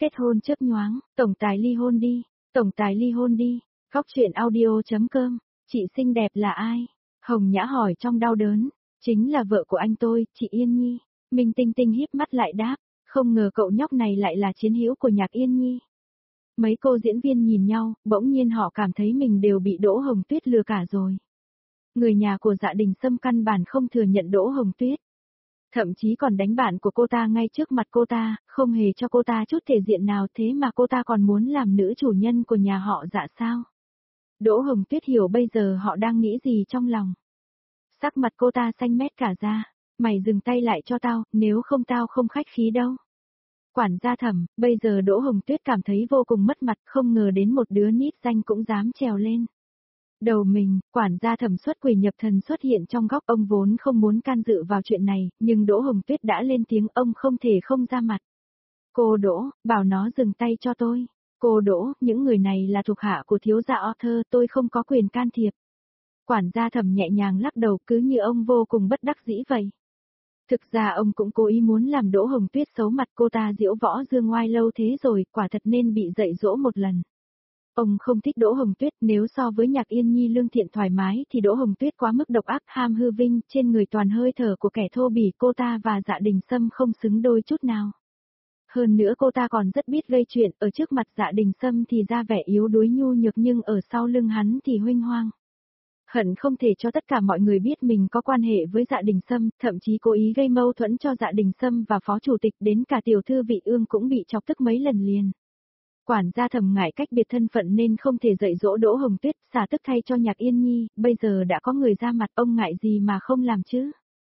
Kết hôn chớp nhoáng, tổng tài ly hôn đi, tổng tài ly hôn đi. Góc truyện audio.com, chị xinh đẹp là ai? Hồng Nhã hỏi trong đau đớn. Chính là vợ của anh tôi, chị Yên Nhi. Minh Tinh Tinh híp mắt lại đáp, không ngờ cậu nhóc này lại là chiến hữu của Nhạc Yên Nhi. Mấy cô diễn viên nhìn nhau, bỗng nhiên họ cảm thấy mình đều bị Đỗ Hồng Tuyết lừa cả rồi. Người nhà của Dạ Đình Sâm căn bản không thừa nhận Đỗ Hồng Tuyết. Thậm chí còn đánh bạn của cô ta ngay trước mặt cô ta, không hề cho cô ta chút thể diện nào, thế mà cô ta còn muốn làm nữ chủ nhân của nhà họ Dạ sao? Đỗ Hồng Tuyết hiểu bây giờ họ đang nghĩ gì trong lòng. Sắc mặt cô ta xanh mét cả ra, mày dừng tay lại cho tao, nếu không tao không khách khí đâu. Quản gia Thẩm, bây giờ Đỗ Hồng Tuyết cảm thấy vô cùng mất mặt, không ngờ đến một đứa nít danh cũng dám trèo lên. Đầu mình, quản gia Thẩm xuất quỷ nhập thần xuất hiện trong góc, ông vốn không muốn can dự vào chuyện này, nhưng Đỗ Hồng Tuyết đã lên tiếng, ông không thể không ra mặt. Cô Đỗ, bảo nó dừng tay cho tôi. Cô Đỗ, những người này là thuộc hạ của thiếu gia Arthur, tôi không có quyền can thiệp. Quản gia Thẩm nhẹ nhàng lắc đầu, cứ như ông vô cùng bất đắc dĩ vậy. Thực ra ông cũng cố ý muốn làm Đỗ Hồng Tuyết xấu mặt, cô ta diễu võ dương ngoai lâu thế rồi, quả thật nên bị dạy dỗ một lần. Ông không thích Đỗ Hồng Tuyết, nếu so với Nhạc Yên Nhi lương thiện thoải mái thì Đỗ Hồng Tuyết quá mức độc ác, ham hư vinh, trên người toàn hơi thở của kẻ thô bỉ, cô ta và Dạ Đình Sâm không xứng đôi chút nào. Hơn nữa cô ta còn rất biết gây chuyện, ở trước mặt Dạ Đình Sâm thì ra vẻ yếu đuối nhu nhược nhưng ở sau lưng hắn thì huênh hoang. Hận không thể cho tất cả mọi người biết mình có quan hệ với Dạ Đình Sâm, thậm chí cố ý gây mâu thuẫn cho Dạ Đình Sâm và phó chủ tịch, đến cả tiểu thư Vị Ương cũng bị chọc tức mấy lần liền. Quản gia Thẩm ngại cách biệt thân phận nên không thể dạy dỗ Đỗ Hồng Tuyết, xả tức thay cho Nhạc Yên Nhi, bây giờ đã có người ra mặt, ông ngại gì mà không làm chứ.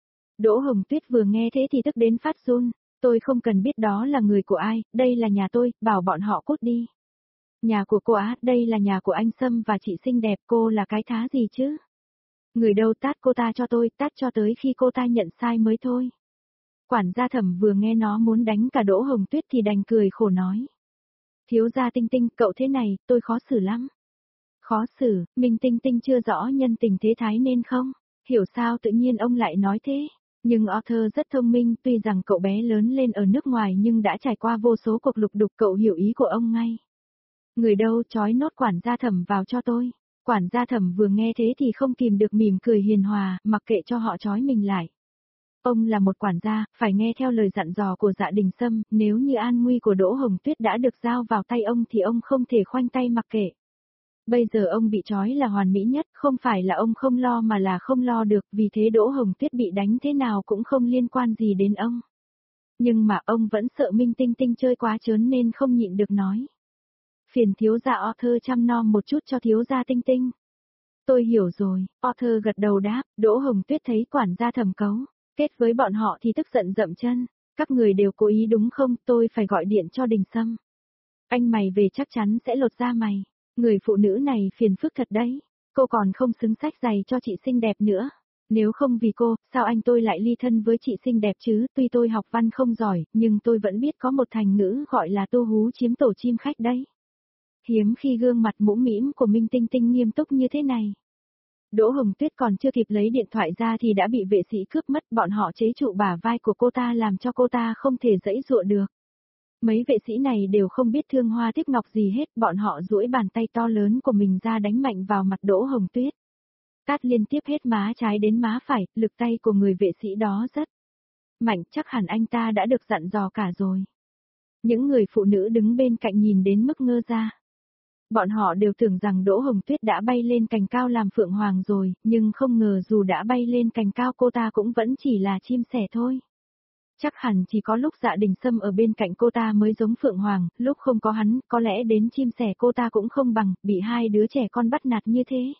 Đỗ Hồng Tuyết vừa nghe thế thì tức đến phát run, tôi không cần biết đó là người của ai, đây là nhà tôi, bảo bọn họ cút đi. Nhà của cô á, đây là nhà của anh Sâm và chị xinh đẹp, cô là cái thá gì chứ? Người đâu, tát cô ta cho tôi, tát cho tới khi cô ta nhận sai mới thôi. Quản gia Thẩm vừa nghe nó muốn đánh cả Đỗ Hồng Tuyết thì đành cười khổ nói. Thiếu gia Tinh Tinh, cậu thế này, tôi khó xử lắm. Khó xử, Minh Tinh Tinh chưa rõ nhân tình thế thái nên không? Hiểu sao tự nhiên ông lại nói thế? Nhưng Arthur rất thông minh, tuy rằng cậu bé lớn lên ở nước ngoài nhưng đã trải qua vô số cuộc lục đục, cậu hiểu ý của ông ngay. Người đâu, trói nốt quản gia Thẩm vào cho tôi. Quản gia Thẩm vừa nghe thế thì không kìm được mỉm cười hiền hòa, mặc kệ cho họ trói mình lại. Ông là một quản gia, phải nghe theo lời dặn dò của Dạ Đình Sâm, nếu như an nguy của Đỗ Hồng Tuyết đã được giao vào tay ông thì ông không thể khoanh tay mặc kệ. Bây giờ ông bị trói là hoàn mỹ nhất, không phải là ông không lo mà là không lo được, vì thế Đỗ Hồng Tuyết bị đánh thế nào cũng không liên quan gì đến ông. Nhưng mà ông vẫn sợ Minh Tinh Tinh chơi quá trớn nên không nhịn được nói. Phiền thiếu gia Arthur chăm nom một chút cho thiếu gia Tinh Tinh. Tôi hiểu rồi, Arthur gật đầu đáp, Đỗ Hồng Tuyết thấy quản gia Thẩm cấu kết với bọn họ thì tức giận dậm chân, các người đều cố ý đúng không, tôi phải gọi điện cho Đình Sâm. Anh mày về chắc chắn sẽ lột da mày, người phụ nữ này phiền phức thật đấy, cô còn không xứng sách giày cho chị xinh đẹp nữa. Nếu không vì cô, sao anh tôi lại ly thân với chị xinh đẹp chứ, tuy tôi học văn không giỏi, nhưng tôi vẫn biết có một thành ngữ gọi là tu hú chiếm tổ chim khách đấy. Hiếm khi gương mặt mũm mĩm của Minh Tinh Tinh nghiêm túc như thế này. Đỗ Hồng Tuyết còn chưa kịp lấy điện thoại ra thì đã bị vệ sĩ cướp mất, bọn họ chế trụ bả vai của cô ta làm cho cô ta không thể giãy giụa được. Mấy vệ sĩ này đều không biết thương hoa tiếc ngọc gì hết, bọn họ duỗi bàn tay to lớn của mình ra đánh mạnh vào mặt Đỗ Hồng Tuyết. Tát liên tiếp hết má trái đến má phải, lực tay của người vệ sĩ đó rất mạnh, chắc hẳn anh ta đã được dặn dò cả rồi. Những người phụ nữ đứng bên cạnh nhìn đến mức ngơ ra. Bọn họ đều tưởng rằng Đỗ Hồng Tuyết đã bay lên cành cao làm phượng hoàng rồi, nhưng không ngờ dù đã bay lên cành cao cô ta cũng vẫn chỉ là chim sẻ thôi. Chắc hẳn chỉ có lúc Dạ Đình Sâm ở bên cạnh cô ta mới giống phượng hoàng, lúc không có hắn, có lẽ đến chim sẻ cô ta cũng không bằng, bị hai đứa trẻ con bắt nạt như thế.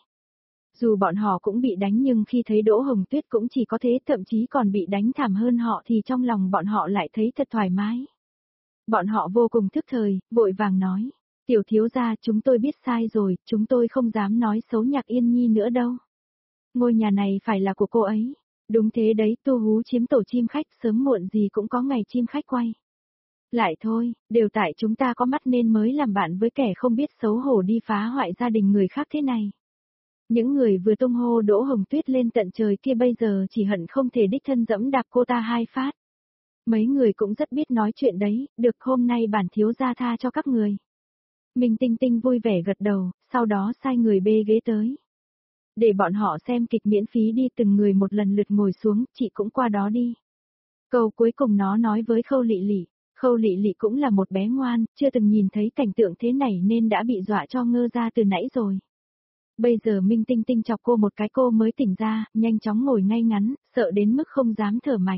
Dù bọn họ cũng bị đánh nhưng khi thấy Đỗ Hồng Tuyết cũng chỉ có thế, thậm chí còn bị đánh thảm hơn họ thì trong lòng bọn họ lại thấy thật thoải mái. Bọn họ vô cùng thức thời, vội vàng nói. Tiểu thiếu gia, chúng tôi biết sai rồi, chúng tôi không dám nói xấu Nhạc Yên Nhi nữa đâu. Ngôi nhà này phải là của cô ấy. Đúng thế đấy, tu hú chiếm tổ chim khách, sớm muộn gì cũng có ngày chim khách quay. Lại thôi, đều tại chúng ta có mắt nên mới làm bạn với kẻ không biết xấu hổ đi phá hoại gia đình người khác thế này. Những người vừa tung hô Đỗ Hồng Tuyết lên tận trời kia bây giờ chỉ hận không thể đích thân dẫm đạp cô ta hai phát. Mấy người cũng rất biết nói chuyện đấy, được hôm nay bản thiếu gia tha cho các người. Minh Tinh Tinh vui vẻ gật đầu, sau đó sai người bê ghế tới. Để bọn họ xem kịch miễn phí đi, từng người một lần lượt ngồi xuống, chị cũng qua đó đi. Câu cuối cùng nó nói với Khâu Lị Lị. Khâu Lị Lị cũng là một bé ngoan, chưa từng nhìn thấy cảnh tượng thế này nên đã bị dọa cho ngơ ra từ nãy rồi. Bây giờ Minh Tinh Tinh chọc cô một cái cô mới tỉnh ra, nhanh chóng ngồi ngay ngắn, sợ đến mức không dám thở mạnh.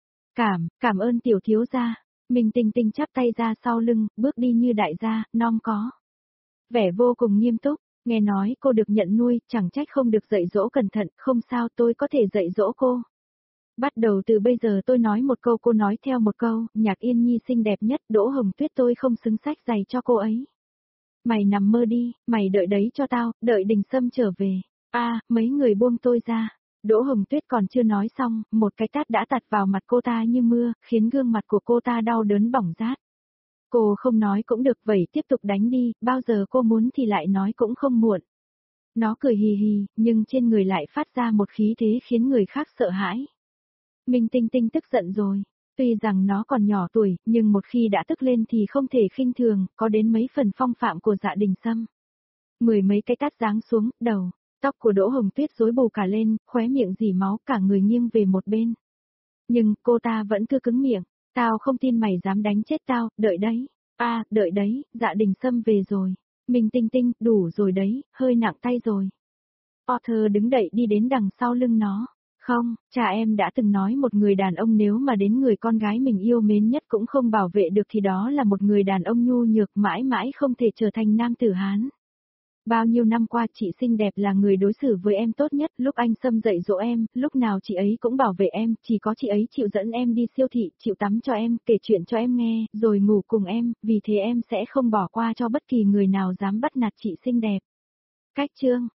Cảm ơn tiểu thiếu gia. Minh Tinh Tinh chắp tay ra sau lưng, bước đi như đại gia, non có vẻ vô cùng nghiêm túc. Nghe nói cô được nhận nuôi, chẳng trách không được dạy dỗ cẩn thận, không sao, tôi có thể dạy dỗ cô. Bắt đầu từ bây giờ tôi nói một câu cô nói theo một câu, Nhạc Yên Nhi xinh đẹp nhất, Đỗ Hồng Tuyết tôi không xứng sách giày cho cô ấy. Mày nằm mơ đi, mày đợi đấy cho tao, đợi Đình Sâm trở về. Mấy người buông tôi ra. Đỗ Hồng Tuyết còn chưa nói xong, một cái tát đã tạt vào mặt cô ta như mưa, khiến gương mặt của cô ta đau đớn bỏng rát. Cô không nói cũng được, vậy tiếp tục đánh đi, bao giờ cô muốn thì lại nói cũng không muộn. Nó cười hì hì, nhưng trên người lại phát ra một khí thế khiến người khác sợ hãi. Minh Tinh Tinh tức giận rồi. Tuy rằng nó còn nhỏ tuổi, nhưng một khi đã tức lên thì không thể khinh thường, có đến mấy phần phong phạm của Dạ Đình Sâm. Mười mấy cái tát giáng xuống, đầu, tóc của Đỗ Hồng Tuyết rối bù cả lên, khóe miệng rỉ máu, cả người nghiêng về một bên. Nhưng cô ta vẫn cứ cứng miệng, tao không tin mày dám đánh chết tao, đợi đấy. Đợi đấy, Dạ Đình Sâm về rồi. Minh Tinh Tinh, đủ rồi đấy, hơi nặng tay rồi. Arthur đứng dậy đi đến đằng sau lưng nó. Không, cha em đã từng nói một người đàn ông nếu mà đến người con gái mình yêu mến nhất cũng không bảo vệ được thì đó là một người đàn ông nhu nhược mãi mãi không thể trở thành nam tử Hán. Bao nhiêu năm qua chị xinh đẹp là người đối xử với em tốt nhất, lúc anh Sâm dạy dỗ em, lúc nào chị ấy cũng bảo vệ em, chỉ có chị ấy chịu dẫn em đi siêu thị, chịu tắm cho em, kể chuyện cho em nghe, rồi ngủ cùng em, vì thế em sẽ không bỏ qua cho bất kỳ người nào dám bắt nạt chị xinh đẹp. Cách chương